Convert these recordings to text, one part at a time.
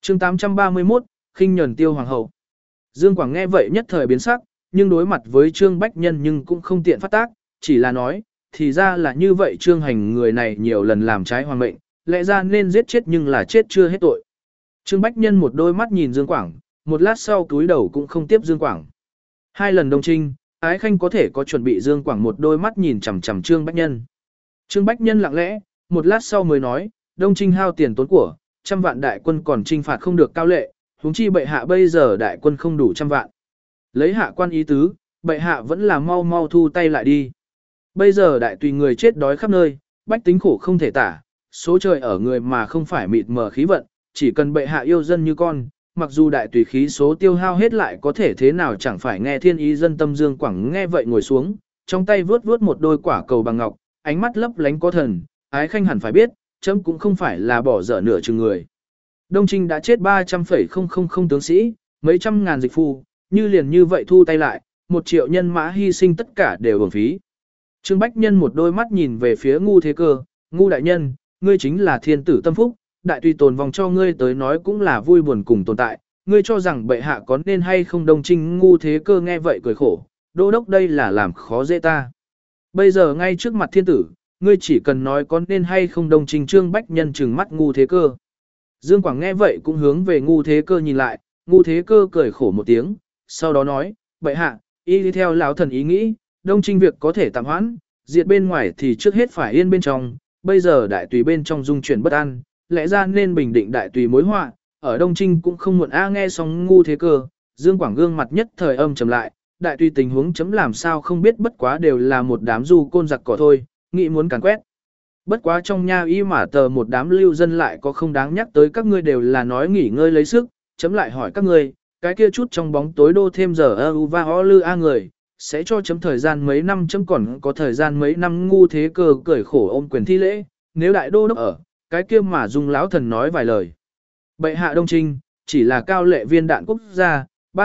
chương 831, khinh nhẫn tiêu hoàng hậu. Dương Quảng nghe vậy nhất thời biến sắc, nhưng đối mặt với Trương Bách Nhân nhưng cũng không tiện phát tác, chỉ là nói, thì ra là như vậy Trương Hành người này nhiều lần làm trái hoàng mệnh, lẽ ra nên giết chết nhưng là chết chưa hết tội. Trương Bách Nhân một đôi mắt nhìn Dương Quảng, một lát sau túi đầu cũng không tiếp Dương Quảng. Hai lần đồng trinh, Ái Khanh có thể có chuẩn bị Dương Quảng một đôi mắt nhìn chằm chằm Trương Bách Nhân. Trương Bách Nhân lặng lẽ, một lát sau mới nói, Đông Trinh hao tiền tốn của, 100 vạn đại quân còn trinh phạt không được cao lệ, huống chi bệ hạ bây giờ đại quân không đủ 100 vạn. Lấy hạ quan ý tứ, bệ hạ vẫn là mau mau thu tay lại đi. Bây giờ đại tùy người chết đói khắp nơi, bách tính khổ không thể tả, số trời ở người mà không phải mịt mờ khí vận, chỉ cần bệ hạ yêu dân như con, mặc dù đại tùy khí số tiêu hao hết lại có thể thế nào chẳng phải nghe thiên ý dân tâm. Dương Quảng nghe vậy ngồi xuống, trong tay vướt vướt một đôi quả cầu bằng ngọc, ánh mắt lấp lánh có thần, Ái Khanh hẳn phải biết, chấm cũng không phải là bỏ dở nửa chừng người. Đông Trinh đã chết 300,000 tướng sĩ, mấy trăm ngàn dịch phu, như liền như vậy thu tay lại, 1 triệu nhân mã hy sinh tất cả đều uổng phí. Trương Bách Nhân một đôi mắt nhìn về phía Ngu Thế Cơ, Ngu đại nhân, ngươi chính là thiên tử tâm phúc, đại tùy tồn vòng cho ngươi tới nói cũng là vui buồn cùng tồn tại, ngươi cho rằng bệ hạ có nên hay không. Đông Trinh Ngu Thế Cơ nghe vậy cười khổ, đô đốc đây là làm khó dễ ta. Bây giờ ngay trước mặt thiên tử, ngươi chỉ cần nói có nên hay không. Đông Trinh Trương Bách Nhân trừng mắt Ngu Thế Cơ. Dương Quảng nghe vậy cũng hướng về Ngu Thế Cơ nhìn lại, Ngu Thế Cơ cười khổ một tiếng, sau đó nói, bệ hạ, y đi theo lão thần ý nghĩ, Đông Trinh việc có thể tạm hoãn, diệt bên ngoài thì trước hết phải yên bên trong, bây giờ đại tùy bên trong dung chuyển bất an, lẽ ra nên bình định đại tùy mối họa, ở Đông Trinh cũng không muộn. Nghe xong Ngu Thế Cơ, Dương Quảng gương mặt nhất thời âm trầm lại, đại tùy tình huống chấm làm sao không biết, bất quá đều là một đám du côn giặc cỏ thôi, nghĩ muốn càn quét. Bất quá trong nha y mà tờ một đám lưu dân lại có không đáng nhắc tới, các ngươi đều là nói nghỉ ngơi lấy sức, chấm lại hỏi các ngươi, cái kia chút trong bóng tối đô thêm giờ ơ va ho lư a người, sẽ cho chấm thời gian mấy năm, chấm còn có thời gian mấy năm. Ngu Thế Cơ cười khổ ôm quyền thi lễ, nếu đại đô đốc ở, cái kia mà dung lão thần nói vài lời. Bệ hạ Đông Trinh, chỉ là cao lệ viên đạn quốc gia,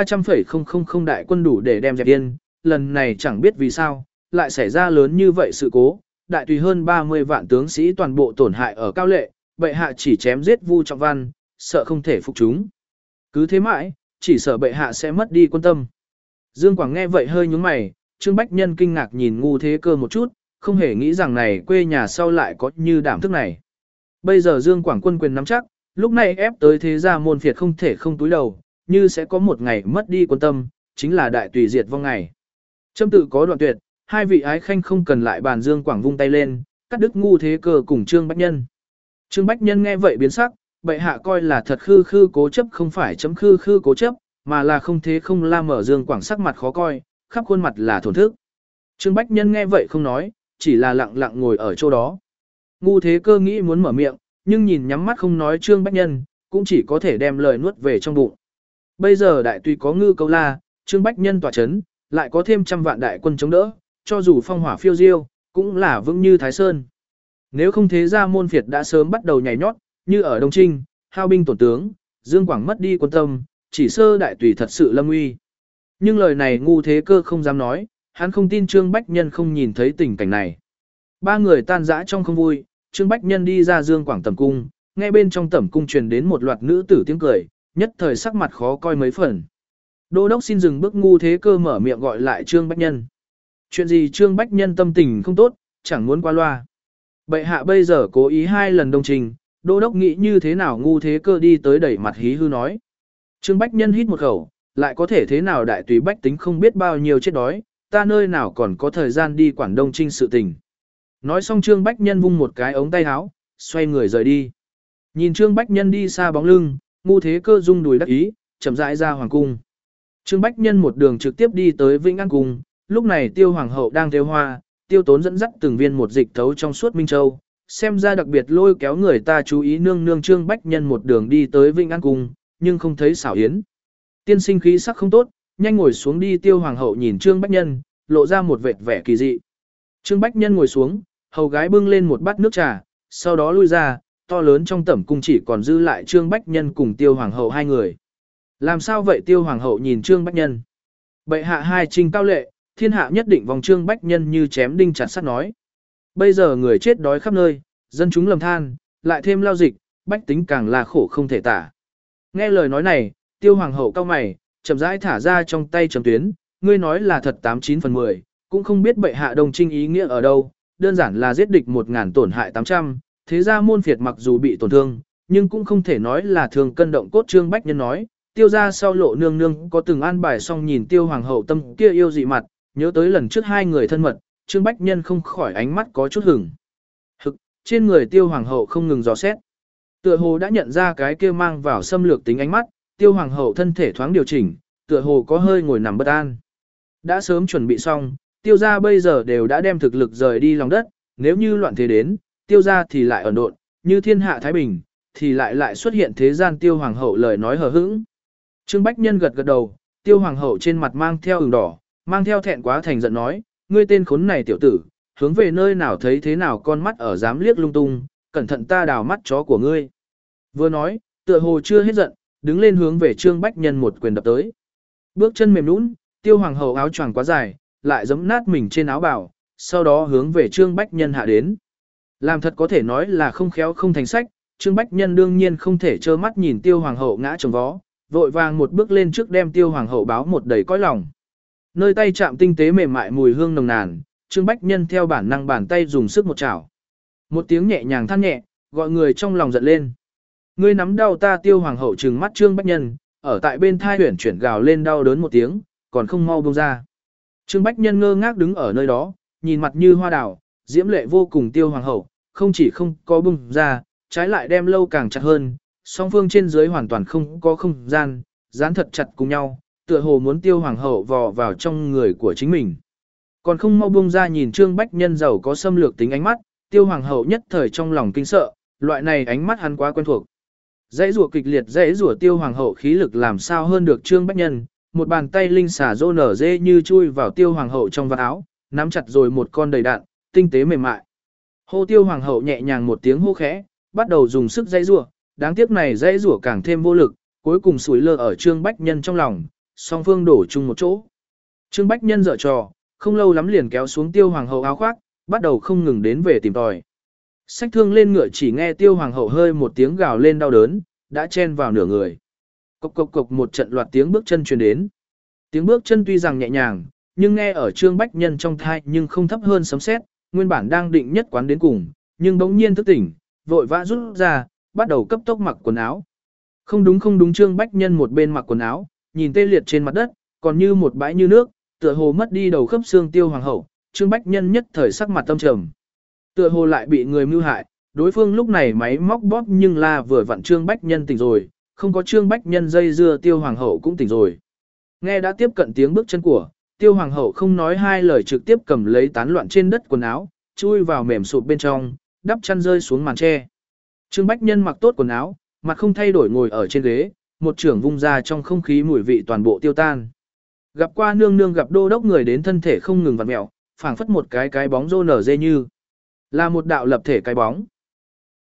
300,000 đại quân đủ để đem dẹp yên, lần này chẳng biết vì sao, lại xảy ra lớn như vậy sự cố, đại tùy hơn 30 vạn tướng sĩ toàn bộ tổn hại ở cao lệ, bệ hạ chỉ chém giết Vu Trọng Văn, sợ không thể phục chúng. Cứ thế mãi, chỉ sợ bệ hạ sẽ mất đi quân tâm. Dương Quảng nghe vậy hơi nhướng mày, Trương Bách Nhân kinh ngạc nhìn Ngu Thế Cơ một chút, không hề nghĩ rằng này quê nhà sau lại có như đảm thức này. Bây giờ Dương Quảng quân quyền nắm chắc, lúc này ép tới thế gia môn phiệt không thể không túi đầu, như sẽ có một ngày mất đi quân tâm, chính là đại tùy diệt vong ngày. Châm tự có đoạn tuyệt, hai vị ái khanh không cần lại bàn. Dương Quảng vung tay lên, cắt đứt Ngu Thế Cơ cùng Trương Bách Nhân. Trương Bách Nhân nghe vậy biến sắc, bệ hạ coi là thật khư khư cố chấp, không phải chấm khư khư cố chấp, mà là không thế không la. Mở Dương Quảng sắc mặt khó coi, khắp khuôn mặt là thổn thức. Trương Bách Nhân nghe vậy không nói, chỉ là lặng lặng ngồi ở chỗ đó. Ngu Thế Cơ nghĩ muốn mở miệng, nhưng nhìn nhắm mắt không nói Trương Bách Nhân, cũng chỉ có thể đem lời nuốt về trong bụng. Bây giờ đại tùy có Ngư Câu La, Trương Bách Nhân tỏa chấn, lại có thêm 100 vạn đại quân chống đỡ, cho dù phong hỏa phiêu diêu, cũng là vững như Thái Sơn. Nếu không thế ra môn phiệt đã sớm bắt đầu nhảy nhót, như ở Đông Trinh, hao binh tổn tướng, Dương Quảng mất đi quân tâm, chỉ sơ đại tùy thật sự lâm uy. Nhưng lời này Ngu Thế Cơ không dám nói, hắn không tin Trương Bách Nhân không nhìn thấy tình cảnh này. Ba người tan rã trong không vui, Trương Bách Nhân đi ra Dương Quảng tẩm cung, nghe bên trong tẩm cung truyền đến một loạt nữ tử tiếng cười, nhất thời sắc mặt khó coi mấy phần. Đô đốc xin dừng bước. Ngu Thế Cơ mở miệng gọi lại Trương Bách Nhân. Chuyện gì? Trương Bách Nhân tâm tình không tốt, chẳng muốn qua loa. Bệ hạ bây giờ cố ý 2 lần Đông Trình, đô đốc nghĩ như thế nào? Ngu Thế Cơ đi tới đẩy mặt hí hư nói. Trương Bách Nhân hít một khẩu, lại có thể thế nào? Đại tùy bách tính không biết bao nhiêu chết đói, ta nơi nào còn có thời gian đi quản Đông Trinh sự tình. Nói xong Trương Bách Nhân vung một cái ống tay áo, xoay người rời đi. Nhìn Trương Bách Nhân đi xa bóng lưng, Ngu Thế Cơ rung đùi đắc ý, chậm rãi ra hoàng cung. Trương Bách Nhân một đường trực tiếp đi tới Vĩnh An cung, lúc này Tiêu hoàng hậu đang thêu hoa, Tiêu Tốn dẫn dắt từng viên một dịch thấu trong suốt Minh Châu, xem ra đặc biệt lôi kéo người ta chú ý. Nương nương Trương Bách Nhân một đường đi tới Vĩnh An cung, nhưng không thấy xảo yến. Tiên sinh khí sắc không tốt, nhanh ngồi xuống đi. Tiêu hoàng hậu nhìn Trương Bách Nhân, lộ ra một vệt vẻ kỳ dị. Trương Bách Nhân ngồi xuống, hầu gái bưng lên một bát nước trà, sau đó lui ra, to lớn trong tẩm cung chỉ còn dư lại Trương Bách Nhân cùng Tiêu hoàng hậu 2 người. Làm sao vậy? Tiêu hoàng hậu nhìn Trương Bách Nhân. Bệ hạ 2 trình cao lệ, thiên hạ nhất định vòng. Trương Bách Nhân như chém đinh chặt sắt nói. Bây giờ người chết đói khắp nơi, dân chúng lầm than, lại thêm lao dịch, bách tính càng là khổ không thể tả. Nghe lời nói này, Tiêu hoàng hậu cau mày, chậm rãi thả ra trong tay chấm tuyến, ngươi nói là thật 89 phần 10, cũng không biết bệ hạ đồng trinh ý nghĩa ở đâu, đơn giản là giết địch 1000 tổn hại 800, thế ra môn phiệt mặc dù bị tổn thương, nhưng cũng không thể nói là thường cân động cốt. Trương Bách Nhân nói, Tiêu ra sau Lộ nương nương có từng an bài xong, nhìn Tiêu hoàng hậu tâm kia yêu dị mặt, nhớ tới lần trước hai người thân mật, Trương Bách Nhân không khỏi ánh mắt có chút hừng hực, trên người Tiêu hoàng hậu không ngừng dò xét. Tựa hồ đã nhận ra cái kia mang vào xâm lược tính ánh mắt, Tiêu hoàng hậu thân thể thoáng điều chỉnh, tựa hồ có hơi ngồi nằm bất an. Đã sớm chuẩn bị xong, Tiêu gia bây giờ đều đã đem thực lực rời đi lòng đất, nếu như loạn thế đến, Tiêu gia thì lại ẩn độn, như thiên hạ thái bình, thì lại xuất hiện thế gian. Tiêu hoàng hậu lời nói hờ hững. Trương Bách Nhân gật gật đầu, Tiêu hoàng hậu trên mặt mang theo ửng đỏ, mang theo thẹn quá thành giận nói, ngươi tên khốn này tiểu tử, hướng về nơi nào thấy thế nào con mắt ở dám liếc lung tung, cẩn thận ta đào mắt chó của ngươi. Vừa nói, tựa hồ chưa hết giận, đứng lên hướng về Trương Bách Nhân một quyền đập tới. Bước chân mềm nhũn, Tiêu hoàng hậu áo choàng quá dài, lại giẫm nát mình trên áo bào, sau đó hướng về Trương Bách Nhân hạ đến. Làm thật có thể nói là không khéo không thành sách, Trương Bách Nhân đương nhiên không thể trơ mắt nhìn Tiêu hoàng hậu ngã chồng vó, vội vàng một bước lên trước đem Tiêu hoàng hậu báo một đầy cõi lòng. Nơi tay chạm tinh tế mềm mại mùi hương nồng nàn, Trương Bách Nhân theo bản năng bàn tay dùng sức một chảo. Một tiếng nhẹ nhàng than nhẹ, gọi người trong lòng giận lên. Ngươi nắm đau ta. Tiêu hoàng hậu trừng mắt Trương Bách Nhân, ở tại bên thai huyển chuyển gào lên đau đớn một tiếng, còn không mau buông ra. Trương Bách Nhân ngơ ngác đứng ở nơi đó, nhìn mặt như hoa đào, diễm lệ vô cùng Tiêu hoàng hậu, không chỉ không có buông ra, trái lại đem lâu càng chặt hơn, song phương trên dưới hoàn toàn không có không gian, dán thật chặt cùng nhau, tựa hồ muốn Tiêu hoàng hậu vò vào trong người của chính mình. Còn không mau buông ra. Nhìn Trương Bách Nhân giàu có xâm lược tính ánh mắt, Tiêu hoàng hậu nhất thời trong lòng kinh sợ, loại này ánh mắt hắn quá quen thuộc. Dãy rủa kịch liệt, dãy rủa. Tiêu hoàng hậu khí lực làm sao hơn được Trương Bách Nhân, một bàn tay linh xà rô nở dê như chui vào Tiêu hoàng hậu trong vạt áo, nắm chặt rồi một con đầy đạn, tinh tế mềm mại. Hô. Tiêu hoàng hậu nhẹ nhàng một tiếng hô khẽ, bắt đầu dùng sức dãy rủa, đáng tiếc này dãy rủa càng thêm vô lực, cuối cùng sủi lơ ở Trương Bách Nhân trong lòng, song phương đổ chung một chỗ. Trương Bách Nhân giở trò, không lâu lắm liền kéo xuống Tiêu hoàng hậu áo khoác, bắt đầu không ngừng đến về tìm tòi. Xách thương lên ngựa, chỉ nghe Tiêu hoàng hậu hơi một tiếng gào lên đau đớn, đã chen vào nửa người. Cộc cộc cộc, một trận loạt tiếng bước chân truyền đến. Tiếng bước chân tuy rằng nhẹ nhàng, nhưng nghe ở Trương Bách Nhân trong thai nhưng không thấp hơn sấm sét. Nguyên bản đang định nhất quán đến cùng, nhưng bỗng nhiên thức tỉnh, vội vã rút ra, bắt đầu cấp tốc mặc quần áo. Không đúng. Trương Bách Nhân một bên mặc quần áo, nhìn tê liệt trên mặt đất, còn như một bãi như nước, tựa hồ mất đi đầu khớp xương Tiêu hoàng hậu. Trương Bách Nhân nhất thời sắc mặt tâm trầm, tựa hồ lại bị người mưu hại. Đối phương lúc này máy móc bóp nhưng là vừa vặn Trương Bách Nhân tỉnh rồi, không có Trương Bách Nhân dây dưa, Tiêu hoàng hậu cũng tỉnh rồi. Nghe đã tiếp cận tiếng bước chân của Tiêu hoàng hậu, không nói hai lời trực tiếp cầm lấy tán loạn trên đất quần áo, chui vào mềm sụp bên trong, đắp chăn rơi xuống màn tre. Trương Bách Nhân mặc tốt quần áo, mặt không thay đổi ngồi ở trên ghế, một chưởng vung ra, trong không khí mùi vị toàn bộ tiêu tan. Gặp qua nương nương, gặp đô đốc, người đến thân thể không ngừng vặn mẹo, phảng phất một cái bóng rô nở dê, như là một đạo lập thể cái bóng.